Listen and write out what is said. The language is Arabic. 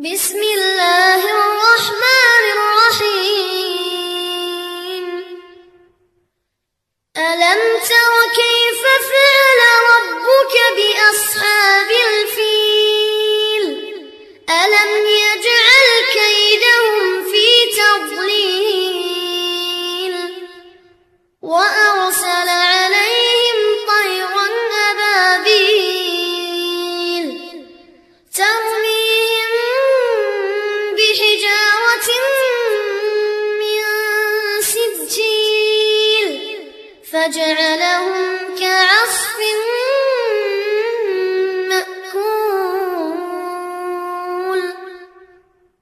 بسم الله الرحمن الرحيم. ألم تر كيف فعل ربك بأصحاب الفيل؟ ألم يجعل كيدهم في تضليل وأرسل عليهم طيرا أبابيل ترميهم بحجارة من سجيل فجعلهم كعصف